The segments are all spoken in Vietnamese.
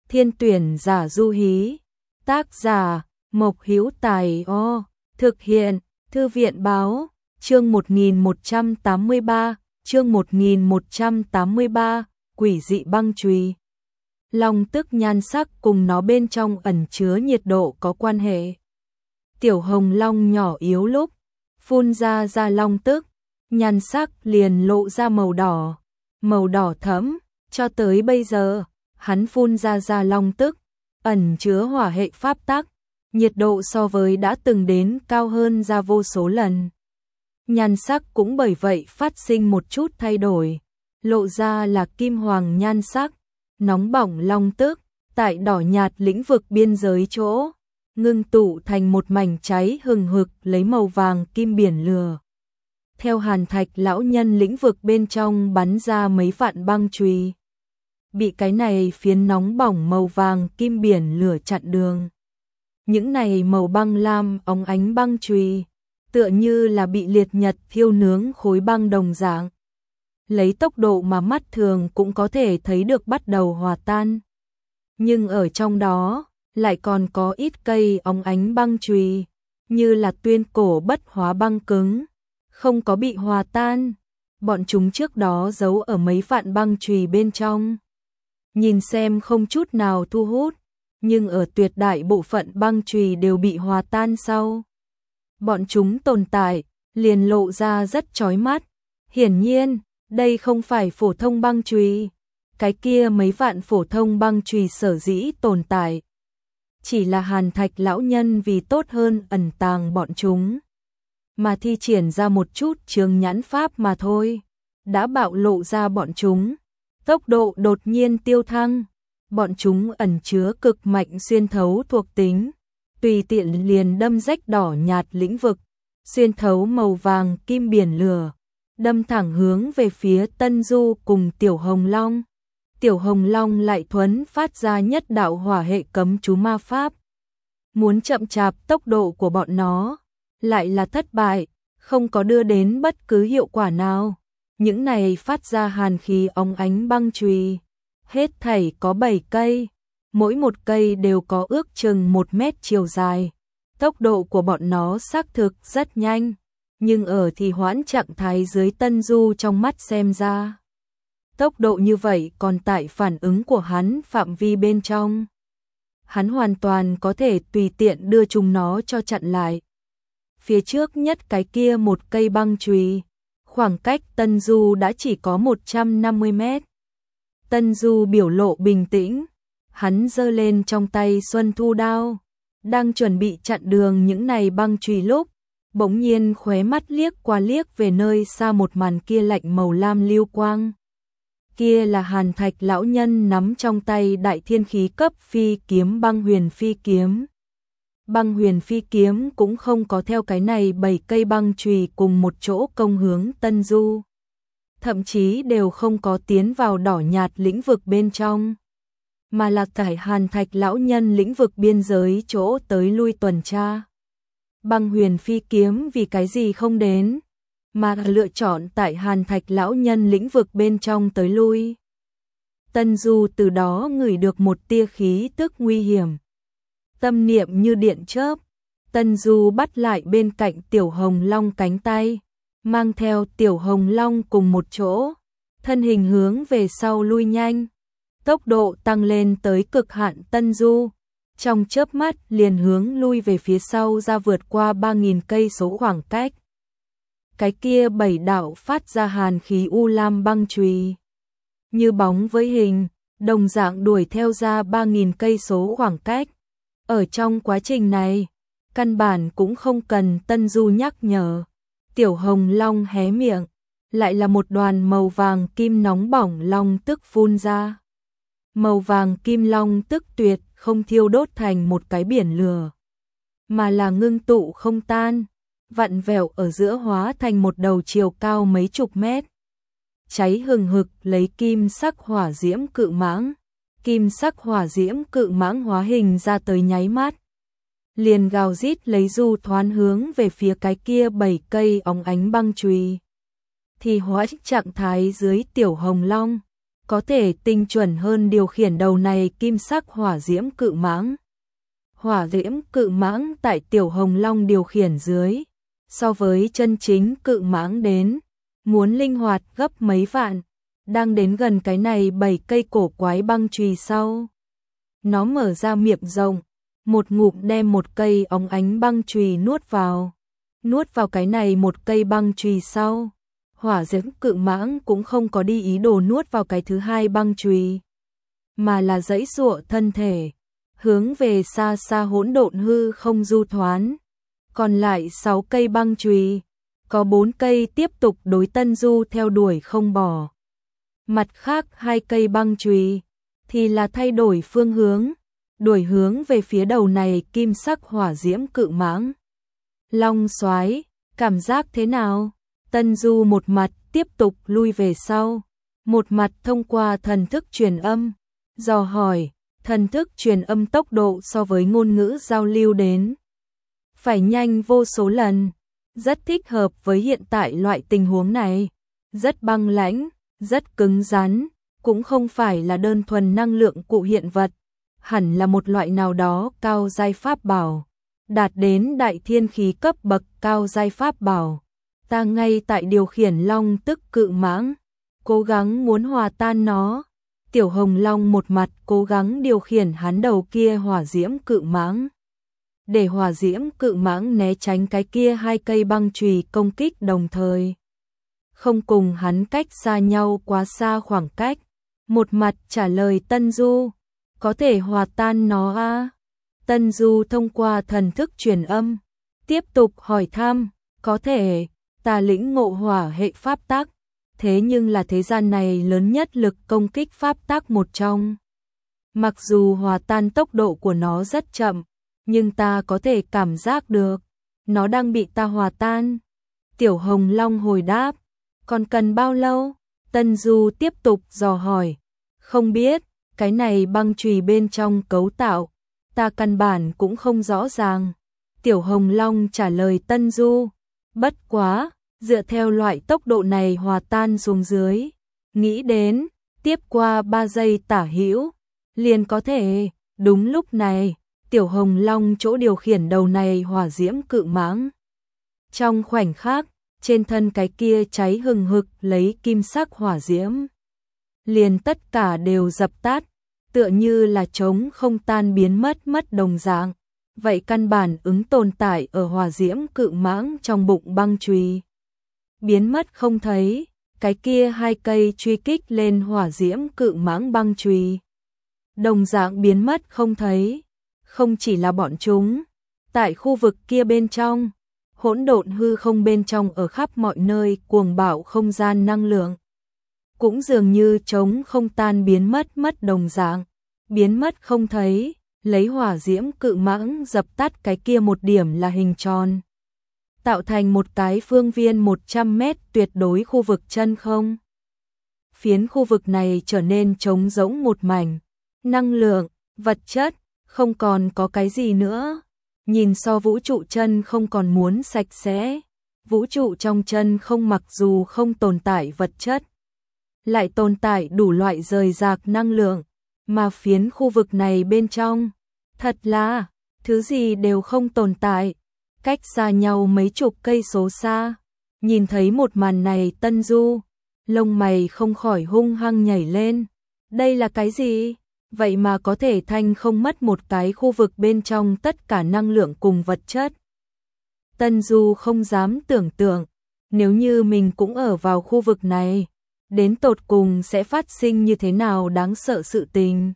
Thiên tuyển giả du hí. Tác giả Mộc Hữu Tài. Thực hiện Thư viện báo. Chương 1183, chương 1183, quỷ dị băng chùy. Long tức nhan sắc cùng nó bên trong ẩn chứa nhiệt độ có quan hệ. Tiểu hồng long nhỏ yếu lúc phun ra long tức, nhan sắc liền lộ ra màu đỏ thẫm. Cho tới bây giờ, hắn phun ra long tức, ẩn chứa hỏa hệ pháp tắc, nhiệt độ so với đã từng đến cao hơn ra vô số lần. Nhan sắc cũng bởi vậy phát sinh một chút thay đổi, lộ ra là kim hoàng nhan sắc, nóng bỏng long tức, tại đỏ nhạt lĩnh vực biên giới chỗ, ngưng tụ thành một mảnh cháy hừng hực lấy màu vàng kim biển lửa. Theo Hàn Thạch lão nhân lĩnh vực bên trong bắn ra mấy vạn băng chùy, bị cái này phiến nóng bỏng màu vàng kim biển lửa chặn đường. Những này màu băng lam óng ánh băng chùy, tựa như là bị liệt nhật thiêu nướng khối băng đồng dạng. Lấy tốc độ mà mắt thường cũng có thể thấy được bắt đầu hòa tan. Nhưng ở trong đó, lại còn có ít cây óng ánh băng chùy, như là tuyên cổ bất hóa băng cứng, không có bị hòa tan. Bọn chúng trước đó giấu ở mấy vạn băng chùy bên trong. Nhìn xem không chút nào thu hút, nhưng ở tuyệt đại bộ phận băng chùy đều bị hòa tan sau. Bọn chúng tồn tại, liền lộ ra rất chói mắt. Hiển nhiên, đây không phải phổ thông băng chùy. Cái kia mấy vạn phổ thông băng chùy sở dĩ tồn tại, chỉ là Hàn Thạch lão nhân vì tốt hơn ẩn tàng bọn chúng, mà thi triển ra một chút trường nhãn pháp mà thôi. Đã bạo lộ ra bọn chúng, tốc độ đột nhiên tiêu thăng. Bọn chúng ẩn chứa cực mạnh xuyên thấu thuộc tính, tùy tiện liền đâm rách đỏ nhạt lĩnh vực, xuyên thấu màu vàng kim biển lửa, đâm thẳng hướng về phía Tân Du cùng Tiểu Hồng Long. Tiểu Hồng Long lại thuấn phát ra nhất đạo hỏa hệ cấm chú ma pháp. Muốn chậm chạp tốc độ của bọn nó, lại là thất bại, không có đưa đến bất cứ hiệu quả nào. Những này phát ra hàn khí óng ánh băng chùy, hết thảy có 7 cây, mỗi một cây đều có ước chừng 1 mét chiều dài. Tốc độ của bọn nó xác thực rất nhanh, nhưng ở thì hoãn trạng thái dưới Tân Du trong mắt xem ra, tốc độ như vậy còn tại phản ứng của hắn phạm vi bên trong. Hắn hoàn toàn có thể tùy tiện đưa chúng nó cho chặn lại. Phía trước nhất cái kia một cây băng chùy, khoảng cách Tân Du đã chỉ có 150 mét. Tân Du biểu lộ bình tĩnh, hắn giơ lên trong tay Xuân Thu đao, đang chuẩn bị chặn đường những này băng chùy lúc, bỗng nhiên khóe mắt liếc qua liếc về nơi xa một màn kia lạnh màu lam lưu quang. Kia là Hàn Thạch lão nhân nắm trong tay đại thiên khí cấp phi kiếm băng huyền phi kiếm. Băng huyền phi kiếm cũng không có theo cái này 7 cây băng chùy cùng một chỗ công hướng Tân Du, thậm chí đều không có tiến vào đỏ nhạt lĩnh vực bên trong, mà là tại Hàn Thạch lão nhân lĩnh vực biên giới chỗ tới lui tuần tra. Băng huyền phi kiếm vì cái gì không đến, mà lựa chọn tại Hàn Thạch lão nhân lĩnh vực bên trong tới lui. Tân Du từ đó ngửi được một tia khí tức nguy hiểm. Tâm niệm như điện chớp, Tân Du bắt lại bên cạnh Tiểu Hồng Long cánh tay, mang theo Tiểu Hồng Long cùng một chỗ, thân hình hướng về sau lui nhanh, tốc độ tăng lên tới cực hạn. Tân Du trong chớp mắt liền hướng lui về phía sau ra vượt qua 3.000 cây số khoảng cách. Cái kia 7 đạo phát ra hàn khí u lam băng chùy, như bóng với hình, đồng dạng đuổi theo ra 3.000 cây số khoảng cách. Ở trong quá trình này, căn bản cũng không cần Tân Du nhắc nhở, Tiểu Hồng Long hé miệng, lại là một đoàn màu vàng kim nóng bỏng long tức phun ra. Màu vàng kim long tức tuyệt không thiêu đốt thành một cái biển lửa, mà là ngưng tụ không tan, vặn vẹo ở giữa hóa thành một đầu chiều cao mấy chục mét, cháy hừng hực lấy kim sắc hỏa diễm cự mãng. Kim sắc hỏa diễm cự mãng hóa hình ra tới nháy mắt, liền gào rít lấy du thoán hướng về phía cái kia 7 cây óng ánh băng chùy. Thì hóa trạng thái dưới Tiểu Hồng Long, có thể tinh chuẩn hơn điều khiển đầu này kim sắc hỏa diễm cự mãng. Hỏa diễm cự mãng tại Tiểu Hồng Long điều khiển dưới, so với chân chính cự mãng đến, muốn linh hoạt gấp mấy vạn, đang đến gần cái này 7 cây cổ quái băng chùy sau. Nó mở ra miệng rộng, một ngụm đem một cây óng ánh băng chùy nuốt vào cái này một cây băng chùy sau. Hỏa diễm cự mãng cũng không có đi ý đồ nuốt vào cái thứ hai băng chùy, mà là giãy giụa thân thể, hướng về xa xa hỗn độn hư không du thoán. Còn lại 6 cây băng chùy, có 4 cây tiếp tục đối Tân Du theo đuổi không bỏ. Mặt khác 2 cây băng chùy thì là thay đổi phương hướng, đuổi hướng về phía đầu này kim sắc hỏa diễm cự mãng. Long Soái, cảm giác thế nào? Tân Du một mặt tiếp tục lui về sau, một mặt thông qua thần thức truyền âm, dò hỏi. Thần thức truyền âm tốc độ so với ngôn ngữ giao lưu đến phải nhanh vô số lần, rất thích hợp với hiện tại loại tình huống này, rất băng lãnh, rất cứng rắn, cũng không phải là đơn thuần năng lượng cụ hiện vật, hẳn là một loại nào đó cao giai pháp bảo, đạt đến đại thiên khí cấp bậc cao giai pháp bảo. Ta ngay tại điều khiển long tức cự mãng, cố gắng muốn hòa tan nó. Tiểu Hồng Long một mặt cố gắng điều khiển hắn đầu kia hỏa diễm cự mãng, để hỏa diễm cự mãng né tránh cái kia 2 cây băng chùy công kích đồng thời. Không cùng hắn cách xa nhau quá xa khoảng cách, một mặt trả lời Tân Du, có thể hòa tan nó à? Tân Du thông qua thần thức truyền âm, tiếp tục hỏi thăm, có thể, ta lĩnh ngộ hỏa hệ pháp tắc. Thế nhưng là thế gian này lớn nhất lực công kích pháp tắc một trong. Mặc dù hòa tan tốc độ của nó rất chậm, nhưng ta có thể cảm giác được, nó đang bị ta hòa tan. Tiểu Hồng Long hồi đáp, còn cần bao lâu? Tân Du tiếp tục dò hỏi, không biết, cái này băng chùy bên trong cấu tạo, ta căn bản cũng không rõ ràng. Tiểu Hồng Long trả lời Tân Du, bất quá. Dựa theo loại tốc độ này hòa tan xuống dưới, nghĩ đến, tiếp qua 3 giây tả hữu, liền có thể, đúng lúc này, Tiểu Hồng Long chỗ điều khiển đầu này hỏa diễm cự mãng. Trong khoảnh khắc, trên thân cái kia cháy hừng hực lấy kim sắc hỏa diễm. Liền tất cả đều dập tắt, tựa như là trống không tan biến mất đồng dạng. Vậy căn bản ứng tồn tại ở hỏa diễm cự mãng trong bụng băng chùy. Biến mất không thấy, cái kia 2 cây truy kích lên hỏa diễm cự mãng băng chùy. Đồng dạng biến mất không thấy, không chỉ là bọn chúng, tại khu vực kia bên trong, hỗn độn hư không bên trong ở khắp mọi nơi cuồng bạo không gian năng lượng. Cũng dường như trống không tan biến mất đồng dạng, biến mất không thấy, lấy hỏa diễm cự mãng dập tắt cái kia một điểm là hình tròn. Tạo thành một cái phương viên 100 mét tuyệt đối khu vực chân không. Phiến khu vực này trở nên trống rỗng một mảnh, năng lượng, vật chất, không còn có cái gì nữa. Nhìn so vũ trụ chân không còn muốn sạch sẽ, vũ trụ trong chân không mặc dù không tồn tại vật chất, lại tồn tại đủ loại rời rạc năng lượng, mà phiến khu vực này bên trong, thật là, thứ gì đều không tồn tại. Cách xa nhau mấy chục cây số xa, nhìn thấy một màn này Tân Du, lông mày không khỏi hung hăng nhảy lên. Đây là cái gì? Vậy mà có thể thanh không mất một cái khu vực bên trong tất cả năng lượng cùng vật chất. Tân Du không dám tưởng tượng, nếu như mình cũng ở vào khu vực này, đến tột cùng sẽ phát sinh như thế nào đáng sợ sự tình.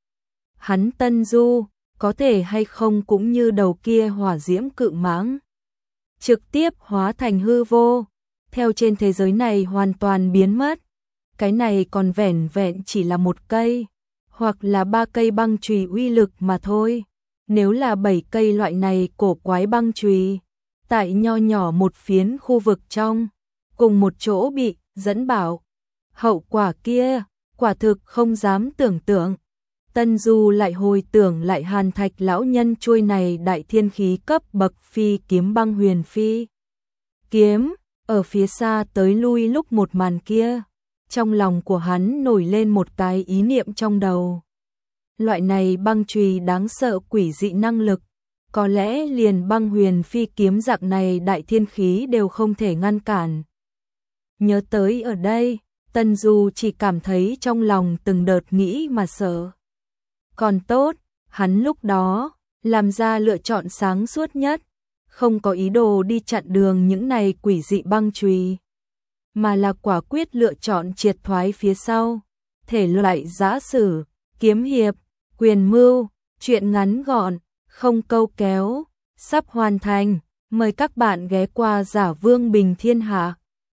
Hắn Tân Du, có thể hay không cũng như đầu kia hỏa diễm cự mãng, trực tiếp hóa thành hư vô, theo trên thế giới này hoàn toàn biến mất. Cái này còn vẻn vẹn chỉ là một cây, hoặc là 3 cây băng chùy uy lực mà thôi. Nếu là 7 cây loại này cổ quái băng chùy, tại nho nhỏ một phiến khu vực trong, cùng một chỗ bị dẫn bảo, hậu quả kia, quả thực không dám tưởng tượng. Tân Du lại hồi tưởng lại Hàn Thạch lão nhân chuôi này đại thiên khí cấp bậc phi kiếm băng huyền phi kiếm, ở phía xa tới lui lúc một màn kia, trong lòng của hắn nổi lên một cái ý niệm trong đầu. Loại này băng chùy đáng sợ quỷ dị năng lực, có lẽ liền băng huyền phi kiếm dạng này đại thiên khí đều không thể ngăn cản. Nhớ tới ở đây, Tần Du chỉ cảm thấy trong lòng từng đợt nghĩ mà sợ. Còn tốt, hắn lúc đó làm ra lựa chọn sáng suốt nhất, không có ý đồ đi chặn đường những này quỷ dị băng chùy, mà là quả quyết lựa chọn triệt thoái phía sau. Thể loại giã sử, kiếm hiệp, quyền mưu, truyện ngắn gọn, không câu kéo, sắp hoàn thành. Mời các bạn ghé qua Giả Vương Bình Thiên Hạ.